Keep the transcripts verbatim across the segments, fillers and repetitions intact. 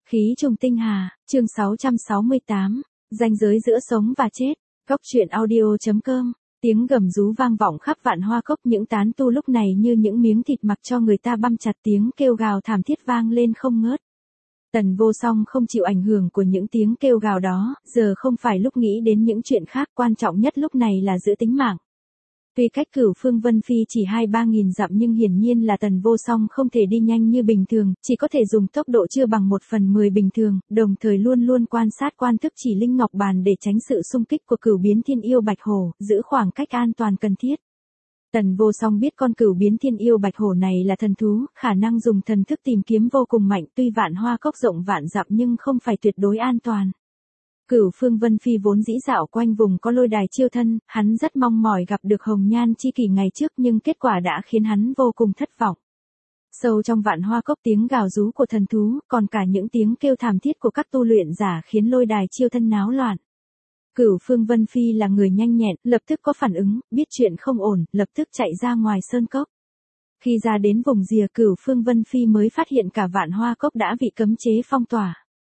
Khí trùng tinh hà, chương sáu trăm sáu mươi tám, ranh giới giữa sống và chết. Góc truyện audio.com, tiếng gầm rú vang vọng khắp Vạn Hoa Cốc, những tán tu lúc này như những miếng thịt mặc cho người ta băm chặt, tiếng kêu gào thảm thiết vang lên không ngớt. Tần Vô Song không chịu ảnh hưởng của những tiếng kêu gào đó, giờ không phải lúc nghĩ đến những chuyện khác, quan trọng nhất lúc này là giữ tính mạng. Tuy cách Cửu Phương Vân Phi chỉ hai ba nghìn dặm nhưng hiển nhiên là Tần Vô Song không thể đi nhanh như bình thường, chỉ có thể dùng tốc độ chưa bằng một phần mười bình thường, đồng thời luôn luôn quan sát quan thức chỉ linh ngọc bàn để tránh sự xung kích của Cửu Biến Thiên Yêu Bạch Hổ, giữ khoảng cách an toàn cần thiết. Tần Vô Song biết con Cửu Biến Thiên Yêu Bạch Hổ này là thần thú, khả năng dùng thần thức tìm kiếm vô cùng mạnh, tuy Vạn Hoa Cốc rộng vạn dặm nhưng không phải tuyệt đối an toàn. Cửu Phương Vân Phi vốn dĩ dạo quanh vùng có lôi đài chiêu thân, hắn rất mong mỏi gặp được Hồng Nhan chi kỷ ngày trước nhưng kết quả đã khiến hắn vô cùng thất vọng. Sâu trong Vạn Hoa Cốc, tiếng gào rú của thần thú, còn cả những tiếng kêu thảm thiết của các tu luyện giả khiến lôi đài chiêu thân náo loạn. Cửu Phương Vân Phi là người nhanh nhẹn, lập tức có phản ứng, biết chuyện không ổn, lập tức chạy ra ngoài sơn cốc. Khi ra đến vùng rìa, Cửu Phương Vân Phi mới phát hiện cả Vạn Hoa Cốc đã bị cấm chế phong tỏa.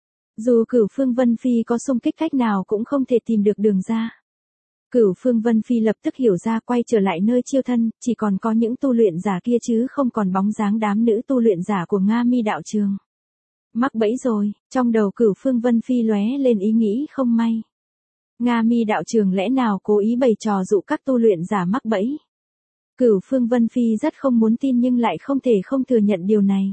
Dù Cửu Phương Vân Phi có xung kích cách nào cũng không thể tìm được đường ra. Cửu Phương Vân Phi lập tức hiểu ra, quay trở lại nơi chiêu thân, chỉ còn có những tu luyện giả kia chứ không còn bóng dáng đám nữ tu luyện giả của Nga Mi đạo trường. Mắc bẫy rồi, trong đầu Cửu Phương Vân Phi lóe lên ý nghĩ không may. Nga Mi đạo trường lẽ nào cố ý bày trò dụ các tu luyện giả mắc bẫy? Cửu Phương Vân Phi rất không muốn tin nhưng lại không thể không thừa nhận điều này.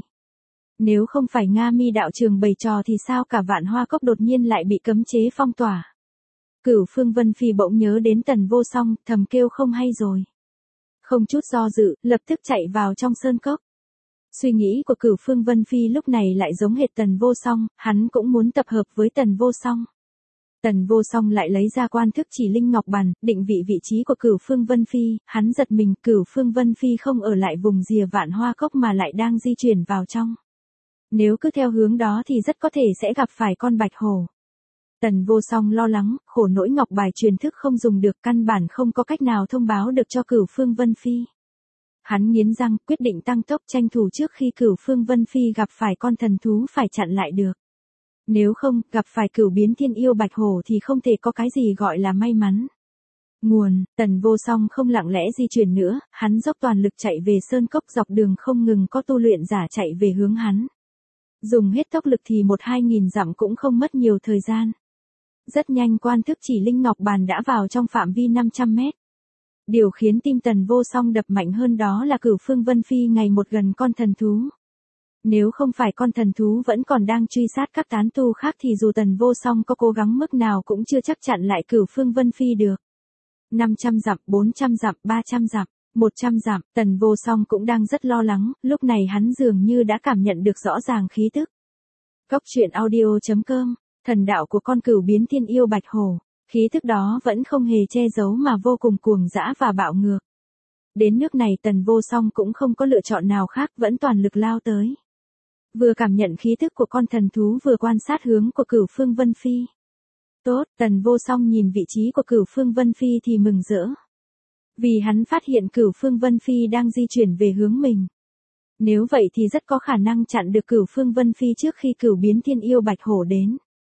Nếu không phải Nga Mi đạo trường bày trò thì sao cả Vạn Hoa Cốc đột nhiên lại bị cấm chế phong tỏa? Cửu Phương Vân Phi bỗng nhớ đến Tần Vô Song, thầm kêu không hay rồi. Không chút do dự, lập tức chạy vào trong sơn cốc. Suy nghĩ của Cửu Phương Vân Phi lúc này lại giống hệt Tần Vô Song, hắn cũng muốn tập hợp với Tần Vô Song. Tần Vô Song lại lấy ra quan thức chỉ linh ngọc bàn, định vị vị trí của Cửu Phương Vân Phi, hắn giật mình, Cửu Phương Vân Phi không ở lại vùng rìa Vạn Hoa Cốc mà lại đang di chuyển vào trong. Nếu cứ theo hướng đó thì rất có thể sẽ gặp phải con bạch hổ. Tần Vô Song lo lắng, khổ nỗi ngọc bài truyền thức không dùng được, căn bản không có cách nào thông báo được cho Cửu Phương Vân Phi. Hắn nghiến răng, quyết định tăng tốc tranh thủ trước khi Cửu Phương Vân Phi gặp phải con thần thú phải chặn lại được. Nếu không, gặp phải Cửu Biến Thiên Yêu Bạch Hổ thì không thể có cái gì gọi là may mắn. Nguồn, Tần Vô Song không lặng lẽ di chuyển nữa, hắn dốc toàn lực chạy về sơn cốc, dọc đường không ngừng có tu luyện giả chạy về hướng hắn. Dùng hết tốc lực thì một hai nghìn dặm cũng không mất nhiều thời gian. Rất nhanh quan thức chỉ linh ngọc bàn đã vào trong phạm vi năm trăm mét. Điều khiến tim Tần Vô Song đập mạnh hơn đó là Cửu Phương Vân Phi ngày một gần con thần thú. Nếu không phải con thần thú vẫn còn đang truy sát các tán tu khác thì dù Tần Vô Song có cố gắng mức nào cũng chưa chắc chặn lại Cửu Phương Vân Phi được. năm trăm dặm, bốn trăm dặm, ba trăm dặm, một trăm dặm, Tần Vô Song cũng đang rất lo lắng, lúc này hắn dường như đã cảm nhận được rõ ràng khí tức. Góc truyện audio.com, thần đạo của con Cửu Biến Thiên Yêu Bạch Hổ, khí tức đó vẫn không hề che giấu mà vô cùng cuồng dã và bạo ngược. Đến nước này Tần Vô Song cũng không có lựa chọn nào khác, vẫn toàn lực lao tới. Vừa cảm nhận khí tức của con thần thú vừa quan sát hướng của Cửu Phương Vân Phi. Tốt, Tần Vô Song nhìn vị trí của Cửu Phương Vân Phi thì mừng rỡ. Vì hắn phát hiện Cửu Phương Vân Phi đang di chuyển về hướng mình. Nếu vậy thì rất có khả năng chặn được Cửu Phương Vân Phi trước khi Cửu Biến Thiên Yêu Bạch Hổ đến.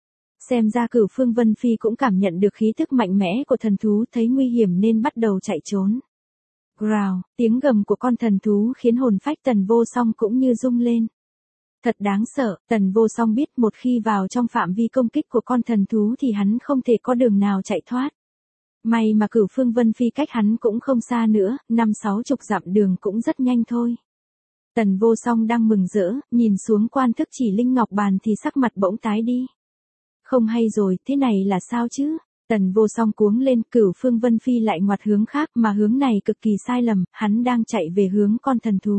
Xem ra Cửu Phương Vân Phi cũng cảm nhận được khí tức mạnh mẽ của thần thú, thấy nguy hiểm nên bắt đầu chạy trốn. Growl, tiếng gầm của con thần thú khiến hồn phách Tần Vô Song cũng như rung lên. Thật đáng sợ, Tần Vô Song biết một khi vào trong phạm vi công kích của con thần thú thì hắn không thể có đường nào chạy thoát. May mà Cửu Phương Vân Phi cách hắn cũng không xa nữa, năm sáu chục dặm đường cũng rất nhanh thôi. Tần Vô Song đang mừng rỡ, nhìn xuống quan thức chỉ linh ngọc bàn thì sắc mặt bỗng tái đi. Không hay rồi, thế này là sao chứ? Tần Vô Song cuống lên, Cửu Phương Vân Phi lại ngoặt hướng khác mà hướng này cực kỳ sai lầm, hắn đang chạy về hướng con thần thú.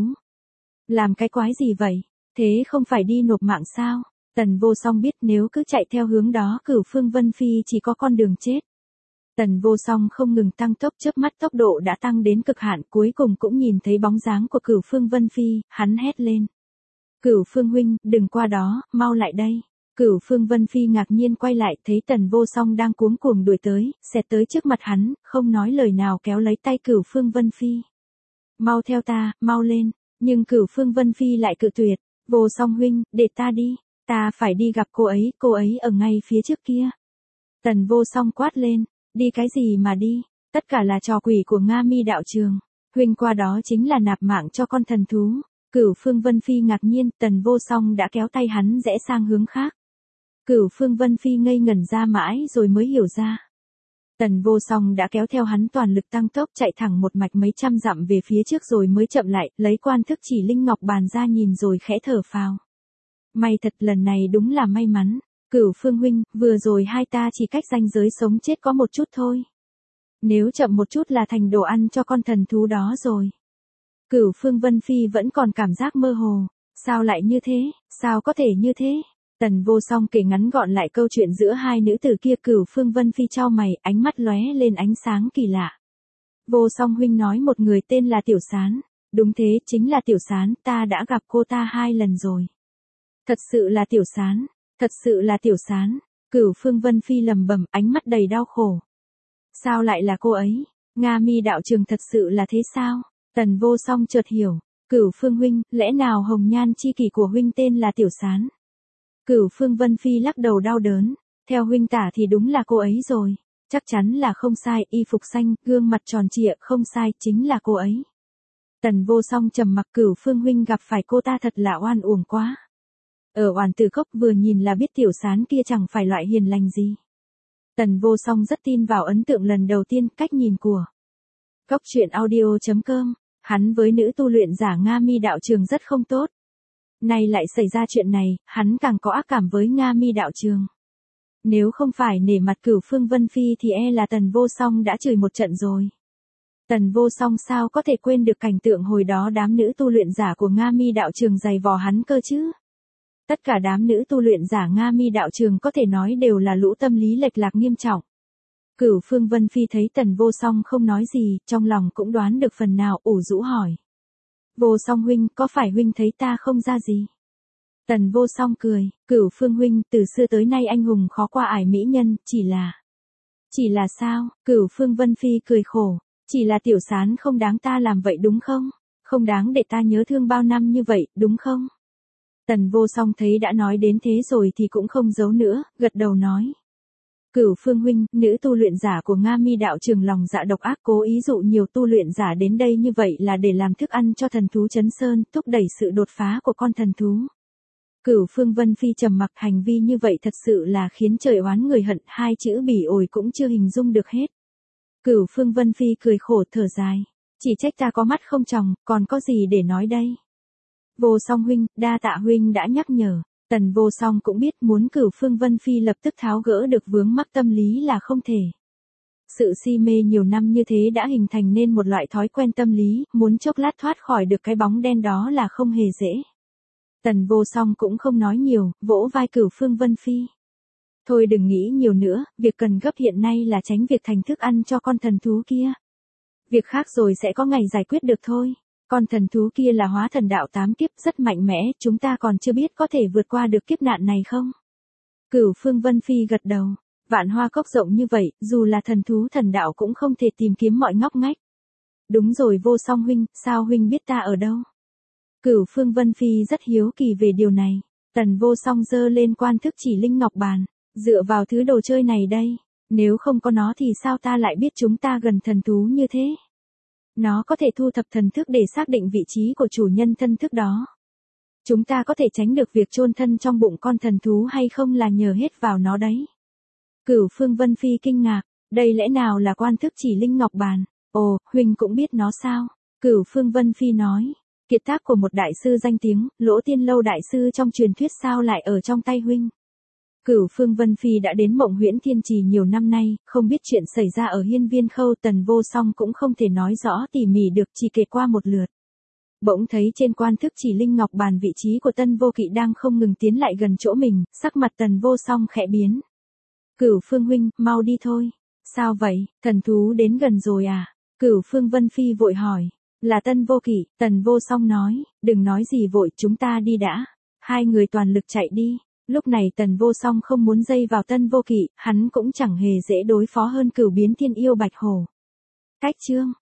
Làm cái quái gì vậy? Thế không phải đi nộp mạng sao? Tần Vô Song biết nếu cứ chạy theo hướng đó Cửu Phương Vân Phi chỉ có con đường chết. Tần Vô Song không ngừng tăng tốc, chớp mắt tốc độ đã tăng đến cực hạn, cuối cùng cũng nhìn thấy bóng dáng của Cửu Phương Vân Phi, hắn hét lên. Cửu Phương huynh, đừng qua đó, mau lại đây. Cửu Phương Vân Phi ngạc nhiên quay lại, thấy Tần Vô Song đang cuống cuồng đuổi tới, xẹt tới trước mặt hắn, không nói lời nào kéo lấy tay Cửu Phương Vân Phi. Mau theo ta, mau lên, nhưng Cửu Phương Vân Phi lại cự tuyệt. Vô Song huynh, để ta đi. Ta phải đi gặp cô ấy, cô ấy ở ngay phía trước kia. Tần Vô Song quát lên, đi cái gì mà đi, tất cả là trò quỷ của Nga Mi đạo trường. Huynh qua đó chính là nạp mạng cho con thần thú. Cửu Phương Vân Phi ngạc nhiên, Tần Vô Song đã kéo tay hắn rẽ sang hướng khác. Cửu Phương Vân Phi ngây ngẩn ra mãi rồi mới hiểu ra. Tần Vô Song đã kéo theo hắn toàn lực tăng tốc chạy thẳng một mạch mấy trăm dặm về phía trước rồi mới chậm lại, lấy quan thức chỉ linh ngọc bàn ra nhìn rồi khẽ thở phào. May thật, lần này đúng là may mắn. Cửu Phương huynh, vừa rồi hai ta chỉ cách ranh giới sống chết có một chút thôi. Nếu chậm một chút là thành đồ ăn cho con thần thú đó rồi. Cửu Phương Vân Phi vẫn còn cảm giác mơ hồ. Sao lại như thế, sao có thể như thế? Tần Vô Song kể ngắn gọn lại câu chuyện giữa hai nữ tử kia. Cửu Phương Vân Phi chau mày, ánh mắt lóe lên ánh sáng kỳ lạ. Vô Song huynh nói một người tên là Tiểu Sán. Đúng thế, chính là Tiểu Sán, ta đã gặp cô ta hai lần rồi. Thật sự là Tiểu Sán, thật sự là Tiểu Sán. Cửu Phương Vân Phi lầm bầm, ánh mắt đầy đau khổ. Sao lại là cô ấy? Nga Mi đạo trường thật sự là thế sao? Tần Vô Song chợt hiểu. Cửu Phương huynh, lẽ nào hồng nhan chi kỷ của huynh tên là Tiểu Sán? Cửu Phương Vân Phi lắc đầu đau đớn. Theo huynh tả thì đúng là cô ấy rồi. Chắc chắn là không sai, y phục xanh, gương mặt tròn trịa, không sai, chính là cô ấy. Tần Vô Song trầm mặc. Cửu Phương huynh gặp phải cô ta thật là oan uổng quá. Ở Oản Tử Cốc vừa nhìn là biết Tiểu Sán kia chẳng phải loại hiền lành gì. Tần Vô Song rất tin vào ấn tượng lần đầu tiên, cách nhìn của Cốc truyện audio chấm com. Hắn với nữ tu luyện giả Nga Mi đạo trường rất không tốt. Nay lại xảy ra chuyện này, hắn càng có ác cảm với Nga Mi đạo trường. Nếu không phải nể mặt Cửu Phương Vân Phi thì e là Tần Vô Song đã chửi một trận rồi. Tần Vô Song sao có thể quên được cảnh tượng hồi đó đám nữ tu luyện giả của Nga Mi đạo trường giày vò hắn cơ chứ? Tất cả đám nữ tu luyện giả Nga Mi đạo trường có thể nói đều là lũ tâm lý lệch lạc nghiêm trọng. Cửu Phương Vân Phi thấy Tần Vô Song không nói gì, trong lòng cũng đoán được phần nào, ủ rũ hỏi. Vô Song huynh, có phải huynh thấy ta không ra gì? Tần Vô Song cười, Cửu Phương huynh, từ xưa tới nay anh hùng khó qua ải mỹ nhân, chỉ là... Chỉ là sao? Cửu Phương Vân Phi cười khổ, chỉ là Tiểu Sán không đáng ta làm vậy đúng không? Không đáng để ta nhớ thương bao năm như vậy, đúng không? Tần Vô Song thấy đã nói đến thế rồi thì cũng không giấu nữa, gật đầu nói. Cửu Phương huynh, nữ tu luyện giả của Nga Mi đạo trường lòng dạ độc ác, cố ý dụ nhiều tu luyện giả đến đây như vậy là để làm thức ăn cho thần thú Chấn Sơn, thúc đẩy sự đột phá của con thần thú. Cửu Phương Vân Phi trầm mặc, hành vi như vậy thật sự là khiến trời oán người hận, hai chữ bỉ ổi cũng chưa hình dung được hết. Cửu Phương Vân Phi cười khổ thở dài, chỉ trách ta có mắt không tròng, còn có gì để nói đây. Vô Song huynh, đa tạ huynh đã nhắc nhở. Tần Vô Song cũng biết muốn Cửu Phương Vân Phi lập tức tháo gỡ được vướng mắc tâm lý là không thể. Sự si mê nhiều năm như thế đã hình thành nên một loại thói quen tâm lý, muốn chốc lát thoát khỏi được cái bóng đen đó là không hề dễ. Tần Vô Song cũng không nói nhiều, vỗ vai Cửu Phương Vân Phi. Thôi đừng nghĩ nhiều nữa, việc cần gấp hiện nay là tránh việc thành thức ăn cho con thần thú kia. Việc khác rồi sẽ có ngày giải quyết được thôi. Con thần thú kia là hóa thần đạo tám kiếp, rất mạnh mẽ, chúng ta còn chưa biết có thể vượt qua được kiếp nạn này không? Cửu Phương Vân Phi gật đầu, Vạn Hoa Cốc rộng như vậy, dù là thần thú thần đạo cũng không thể tìm kiếm mọi ngóc ngách. Đúng rồi Vô Song huynh, sao huynh biết ta ở đâu? Cửu Phương Vân Phi rất hiếu kỳ về điều này. Tần Vô Song giơ lên quan thức chỉ linh ngọc bàn, dựa vào thứ đồ chơi này đây, nếu không có nó thì sao ta lại biết chúng ta gần thần thú như thế? Nó có thể thu thập thần thức để xác định vị trí của chủ nhân thân thức đó. Chúng ta có thể tránh được việc chôn thân trong bụng con thần thú hay không là nhờ hết vào nó đấy. Cửu Phương Vân Phi kinh ngạc, đây lẽ nào là quan thức chỉ linh ngọc bàn? Ồ, huynh cũng biết nó sao? Cửu Phương Vân Phi nói, kiệt tác của một đại sư danh tiếng, Lỗ Tiên Lâu đại sư trong truyền thuyết sao lại ở trong tay huynh? Cửu Phương Vân Phi đã đến Mộng Huyễn Thiên Trì nhiều năm nay, không biết chuyện xảy ra ở Hiên Viên Khâu. Tần Vô Song cũng không thể nói rõ tỉ mỉ được, chỉ kể qua một lượt. Bỗng thấy trên quan thức chỉ linh ngọc bàn vị trí của Tân Vô Kỵ đang không ngừng tiến lại gần chỗ mình, sắc mặt Tần Vô Song khẽ biến. Cửu Phương huynh, mau đi thôi. Sao vậy, thần thú đến gần rồi à? Cửu Phương Vân Phi vội hỏi. Là Tân Vô Kỵ, Tần Vô Song nói, đừng nói gì vội, chúng ta đi đã. Hai người toàn lực chạy đi. Lúc này Tần Vô Song không muốn dây vào Tân Vô Kỵ, hắn cũng chẳng hề dễ đối phó hơn Cửu Biến Thiên Yêu Bạch Hổ. Cách chương